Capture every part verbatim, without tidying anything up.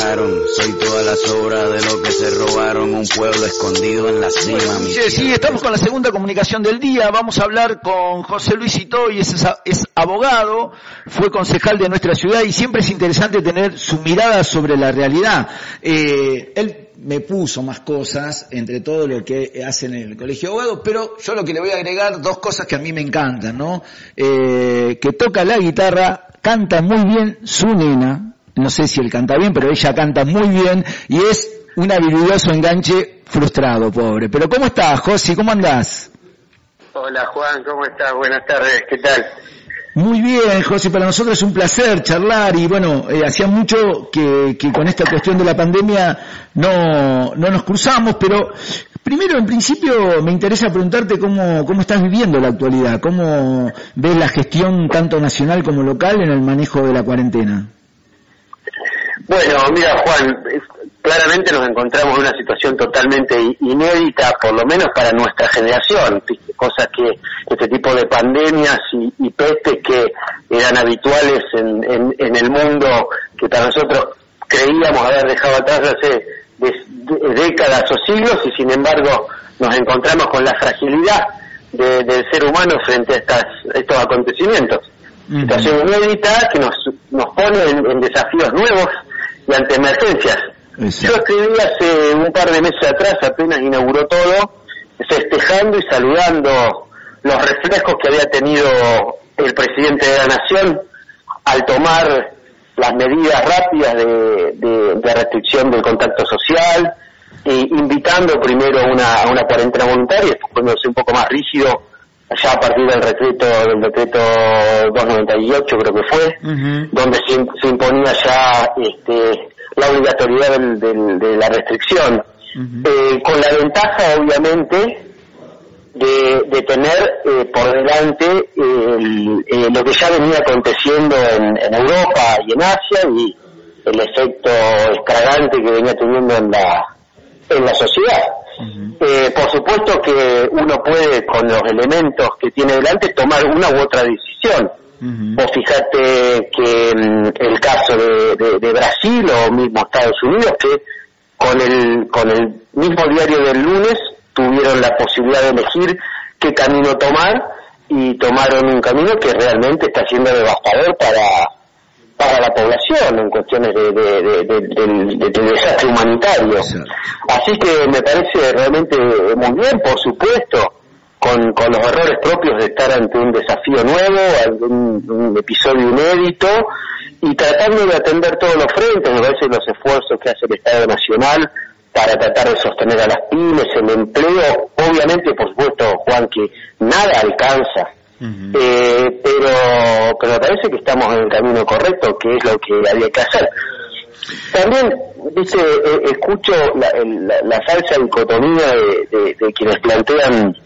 ganaron. Soy todas las obras de lo que se robaron, un pueblo escondido en la cima. Bueno, sí, sí, estamos con la segunda comunicación del día. Vamos a hablar con José Luis Itoy, es, es abogado, fue concejal de nuestra ciudad y siempre es interesante tener su mirada sobre la realidad. Eh, él me puso más cosas entre todo lo que hacen en el Colegio de Abogados, pero yo lo que le voy a agregar dos cosas que a mí me encantan, ¿no? Eh, que toca la guitarra, canta muy bien su nena, no sé si él canta bien, pero ella canta muy bien y es un habilidoso enganche frustrado, pobre. Pero ¿cómo estás, José? ¿Cómo andás? Hola, Juan, ¿cómo estás? Buenas tardes, ¿qué tal? Muy bien, José, para nosotros es un placer charlar y bueno, eh, hacía mucho que, que con esta cuestión de la pandemia no, no nos cruzamos, pero primero, en principio, me interesa preguntarte cómo, cómo estás viviendo la actualidad, cómo ves la gestión tanto nacional como local en el manejo de la cuarentena. Bueno, mira, Juan, claramente nos encontramos en una situación totalmente inédita, por lo menos para nuestra generación, cosas que este tipo de pandemias y, y pestes que eran habituales en, en, en el mundo, que para nosotros creíamos haber dejado atrás hace de, de, décadas o siglos, y sin embargo nos encontramos con la fragilidad de, del ser humano frente a estas, estos acontecimientos. Uh-huh. Situación inédita que nos, nos pone en, en desafíos nuevos y ante emergencias. Exacto. Yo escribí hace un par de meses atrás, apenas inauguró todo, festejando y saludando los reflejos que había tenido el presidente de la Nación al tomar las medidas rápidas de, de, de restricción del contacto social, e invitando primero a una, a una cuarentena voluntaria, después poniéndose un poco más rígido ya a partir del decreto del decreto doscientos noventa y ocho, creo que fue, uh-huh. donde se, se imponía ya este, la obligatoriedad del, del, de la restricción, uh-huh. eh, con la ventaja obviamente de, de tener eh, por delante el, eh, lo que ya venía aconteciendo en, en Europa y en Asia, y el efecto extravagante que venía teniendo en la en la sociedad. Uh-huh. Eh, por supuesto que uno puede, con los elementos que tiene delante, tomar una u otra decisión. Uh-huh. Vos fíjate que um, el caso de, de, de Brasil o mismo Estados Unidos, que con el con el mismo diario del lunes tuvieron la posibilidad de elegir qué camino tomar, y tomaron un camino que realmente está siendo devastador para para la población en cuestiones de, de, de, de, de, de, de desastre humanitario. Sí. Así que me parece realmente muy bien, por supuesto, con, con los errores propios de estar ante un desafío nuevo, un, un episodio inédito, y tratando de atender todos los frentes. Me parece los esfuerzos que hace el Estado Nacional para tratar de sostener a las pymes, el empleo, obviamente, por supuesto, Juan, que nada alcanza. Uh-huh. Eh, pero pero me parece que estamos en el camino correcto, que es lo que había que hacer. También, dice, eh, escucho la, la, la falsa dicotomía de, de, de quienes plantean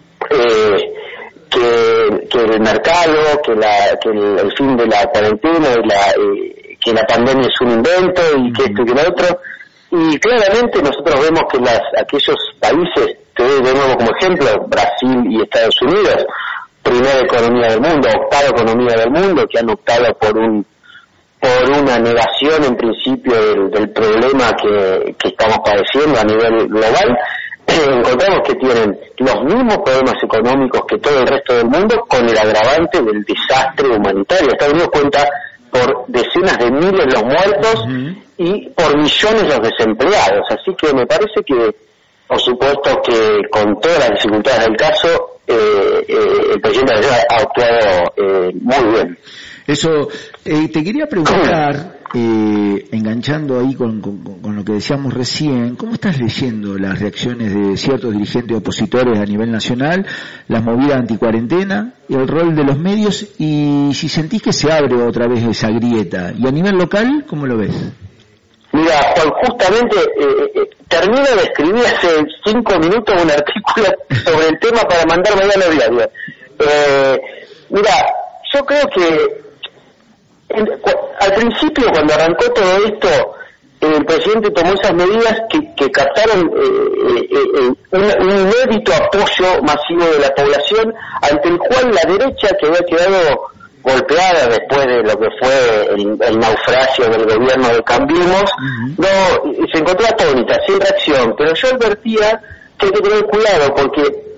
eh, que, que el mercado, que, la, que el, el fin de la cuarentena, y la, eh, que la pandemia es un invento, y uh-huh. que esto y que lo otro. Y claramente nosotros vemos que las aquellos países, que doy de nuevo como ejemplo, Brasil y Estados Unidos, primera economía del mundo, octava economía del mundo, que han optado por un por una negación en principio del, del problema que, que estamos padeciendo a nivel global, eh, encontramos que tienen los mismos problemas económicos que todo el resto del mundo, con el agravante del desastre humanitario. Estados Unidos cuenta por decenas de miles los muertos uh-huh. y por millones los desempleados. Así que me parece que, por supuesto que con todas las dificultades del caso, eh, eh, el presidente ha actuado eh, muy bien. Eso, eh, te quería preguntar, eh, enganchando ahí con, con, con lo que decíamos recién, ¿cómo estás leyendo las reacciones de ciertos dirigentes opositores a nivel nacional, las movidas anticuarentena, el rol de los medios, y si sentís que se abre otra vez esa grieta? Y a nivel local, ¿cómo lo ves? Mira, Juan, justamente eh, eh, termino de escribir hace cinco minutos un artículo sobre el tema para mandar mañana al diario. Eh, mira, yo creo que en, al principio, cuando arrancó todo esto, el presidente tomó esas medidas que, que captaron eh, eh, eh, un, un inédito apoyo masivo de la población, ante el cual la derecha, que había quedado golpeada después de lo que fue el, el naufragio del gobierno de Cambiemos, uh-huh. no, y se encontró atónita, sin reacción, pero yo advertía que hay que tener cuidado porque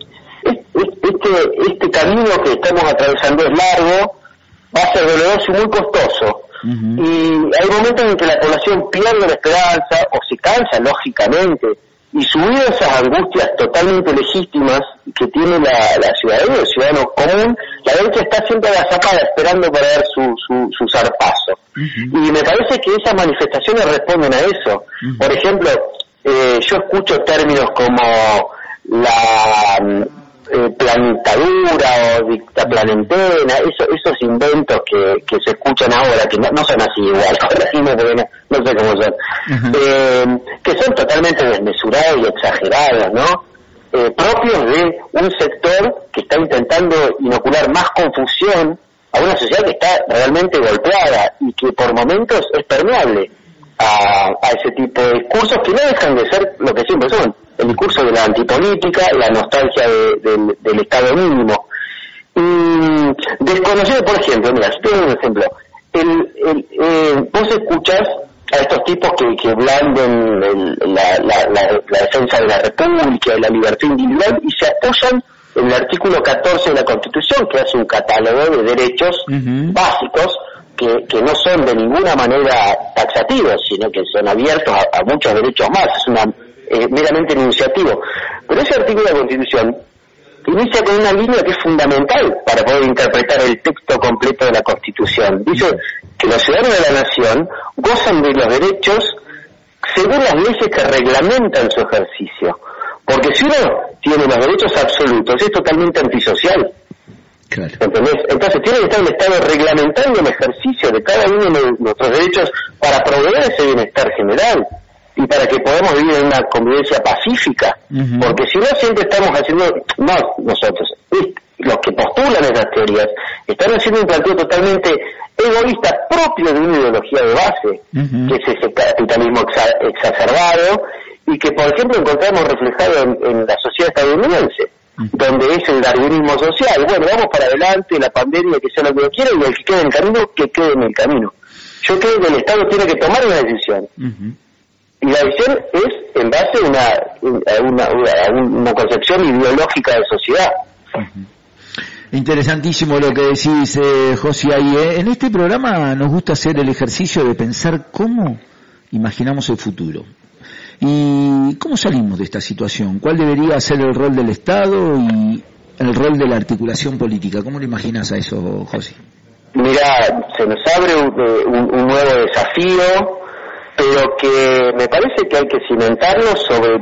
este, este camino que estamos atravesando es largo, va a ser doloroso y muy costoso, uh-huh. y hay momentos en que la población pierde la esperanza o se cansa, lógicamente, y subido a esas angustias totalmente legítimas que tiene la, la ciudadanía, el ciudadano común, la derecha está siempre agazapada esperando para dar su, su, su zarpazo. Uh-huh. Y me parece que esas manifestaciones responden a eso. Uh-huh. Por ejemplo, eh, yo escucho términos como la eh, planetadura o dictaplanentena, eso, esos inventos que, que se escuchan ahora, que no, no son así igual, no, no sé cómo son, uh-huh. eh, que son totalmente desmesurados y exagerados, ¿no? Eh, propios de un sector que está intentando inocular más confusión a una sociedad que está realmente golpeada y que por momentos es permeable a, a ese tipo de discursos que no dejan de ser lo que siempre son, el discurso de la antipolítica, la nostalgia de, de, del Estado mínimo. Y desconocido, por ejemplo, mira, si tengo un ejemplo, el, el, eh, vos escuchas a estos tipos que, que blanden el, la, la, la, la defensa de la República, de la libertad individual, y se apoyan en el artículo catorce de la Constitución, que hace un catálogo de derechos uh-huh. básicos, que, que no son de ninguna manera taxativos, sino que son abiertos a, a muchos derechos más, es una eh, meramente enunciativo. Pero ese artículo de la Constitución inicia con una línea que es fundamental para poder interpretar el texto completo de la Constitución. Dice que los ciudadanos de la nación gozan de los derechos según las leyes que reglamentan su ejercicio. Porque si uno tiene los derechos absolutos, es totalmente antisocial. Claro. ¿Entendés? Entonces tiene que estar el Estado reglamentando el ejercicio de cada uno de nuestros derechos para proveer ese bienestar general y para que podamos vivir en una convivencia pacífica. Uh-huh. Porque si no, siempre estamos haciendo, no nosotros, los que postulan esas teorías, están haciendo un planteo totalmente egoísta propio de una ideología de base, uh-huh. que es ese capitalismo exa- exacerbado y que, por ejemplo, encontramos reflejado en, en la sociedad estadounidense, uh-huh. donde es el darwinismo social. Bueno, vamos para adelante, la pandemia, que sea lo que uno quiera, y el que quede en el camino, que quede en el camino. Yo creo que el Estado tiene que tomar una decisión. Uh-huh. Y la decisión es en base a una, a una, a una concepción ideológica de sociedad. Uh-huh. Interesantísimo lo que decís, eh, José. Y eh, en este programa nos gusta hacer el ejercicio de pensar cómo imaginamos el futuro. ¿Y cómo salimos de esta situación? ¿Cuál debería ser el rol del Estado y el rol de la articulación política? ¿Cómo lo imaginas a eso, José? Mira, se nos abre un, un, un nuevo desafío, pero que me parece que hay que cimentarlo sobre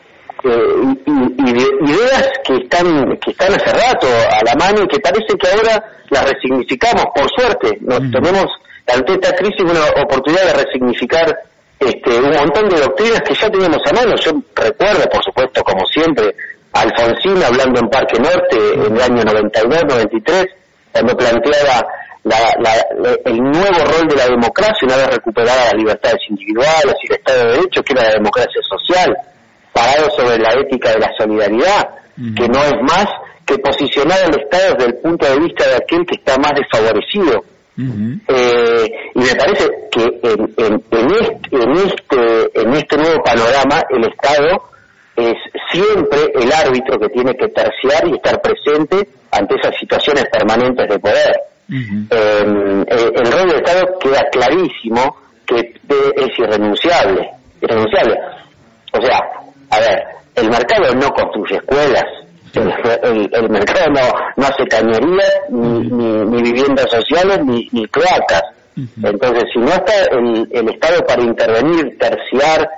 eh, y, y, ideas que están que están hace rato a la mano y que parece que ahora las resignificamos, por suerte. Nos mm. tenemos ante esta crisis una oportunidad de resignificar este, un montón de doctrinas que ya teníamos a mano. Yo recuerdo, por supuesto, como siempre, a Alfonsín hablando en Parque Norte en el año noventa y dos, noventa y tres, cuando planteaba La, la, la, el nuevo rol de la democracia una vez recuperada las libertades individuales y el Estado de Derecho, que era la democracia social, parado sobre la ética de la solidaridad, uh-huh. que no es más que posicionar al Estado desde el punto de vista de aquel que está más desfavorecido. Uh-huh. Eh, y me parece que en, en, en, este, en, este, en este nuevo panorama el Estado es siempre el árbitro que tiene que terciar y estar presente ante esas situaciones permanentes de poder. Uh-huh. eh, eh, el rol del Estado queda clarísimo que es irrenunciable, irrenunciable. O sea, a ver, el mercado no construye escuelas, el, el, el mercado no, no hace cañerías, ni, ni, ni viviendas sociales, ni, ni cloacas. Uh-huh. Entonces, si no está el, el Estado para intervenir, terciar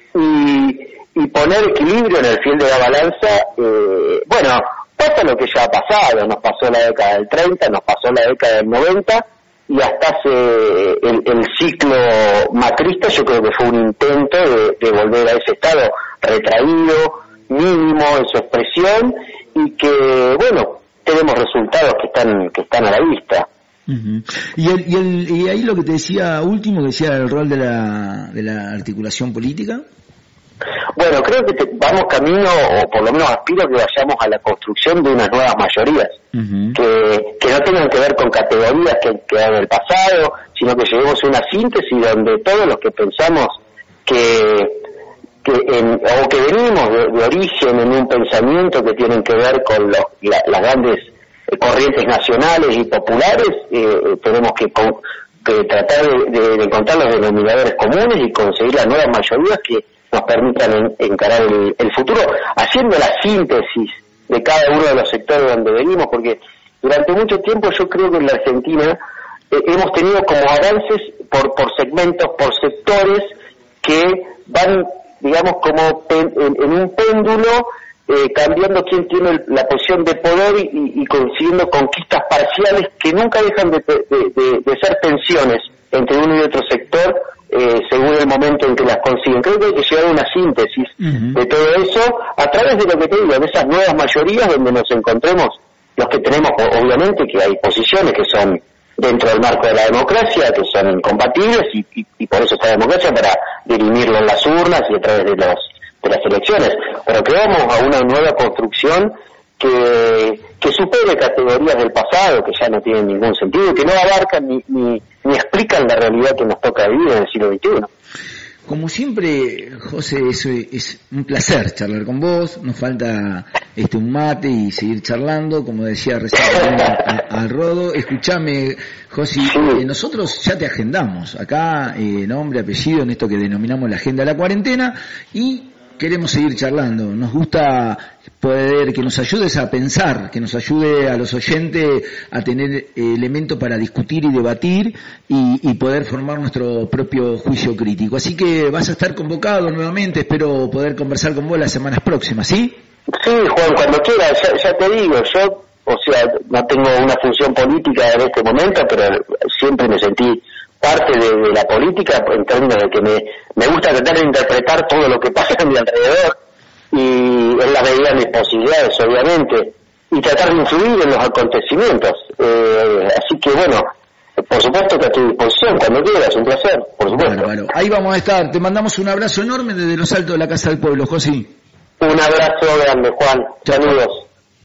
y, y poner equilibrio en el fiel de la balanza, eh, bueno, pasa lo que ya ha pasado, nos pasó la década del treinta, nos pasó la década del noventa, y hasta hace el, el ciclo macrista yo creo que fue un intento de, de volver a ese estado retraído, mínimo en su expresión, y que, bueno, tenemos resultados que están que están a la vista. Uh-huh. Y, el, y, el, y ahí lo que te decía último, que decía el rol de la, de la articulación política. Bueno, creo que te, vamos camino, o por lo menos aspiro a que vayamos a la construcción de unas nuevas mayorías, uh-huh. que, que no tengan que ver con categorías que quedaron en el pasado, sino que lleguemos a una síntesis donde todos los que pensamos que, que en, o que venimos de, de origen en un pensamiento que tienen que ver con los, la, las grandes corrientes nacionales y populares, eh, tenemos que, con, que tratar de, de, de encontrar los denominadores comunes y conseguir las nuevas mayorías que nos permitan en, encarar el, el futuro, haciendo la síntesis de cada uno de los sectores donde venimos, porque durante mucho tiempo yo creo que en la Argentina eh, hemos tenido como avances por, por segmentos, por sectores que van, digamos, como pen, en, en un péndulo, eh, cambiando quién tiene el, la posición de poder y, y consiguiendo conquistas parciales que nunca dejan de, de, de, de ser tensiones entre uno y otro sector, eh, según el momento en que las consiguen. Creo que hay que llegar a una síntesis uh-huh. de todo eso a través de lo que te digo, de esas nuevas mayorías donde nos encontremos los que tenemos, obviamente que hay posiciones que son dentro del marco de la democracia, que son incompatibles y, y, y por eso está la democracia, para dirimirlo en las urnas y a través de los de las elecciones, pero que vamos a una nueva construcción que, que supere categorías del pasado que ya no tienen ningún sentido, que no abarcan ni, ni, ni explican la realidad que nos toca vivir en el siglo veintiuno. Como siempre, José, es, es un placer charlar con vos, nos falta este un mate y seguir charlando, como decía recién al Rodo. Escuchame, José, sí. eh, nosotros ya te agendamos acá, eh, nombre, apellido, en esto que denominamos la agenda de la cuarentena, y queremos seguir charlando. Nos gusta poder que nos ayudes a pensar, que nos ayude a los oyentes a tener eh, elementos para discutir y debatir y, y poder formar nuestro propio juicio crítico. Así que vas a estar convocado nuevamente, espero poder conversar con vos las semanas próximas, ¿sí? Sí, Juan, cuando quieras, ya, ya te digo, yo, o sea, no tengo una función política en este momento, pero siempre me sentí parte de, de la política en términos de que me, me gusta tratar de interpretar todo lo que pasa a mi alrededor y en la medida de mis posibilidades, obviamente, y tratar de influir en los acontecimientos. Eh, así que bueno, por supuesto que a tu disposición, cuando quieras, un placer, por supuesto. Bueno, bueno, ahí vamos a estar. Te mandamos un abrazo enorme desde los altos de la Casa del Pueblo, José. Un abrazo grande, Juan. Saludos.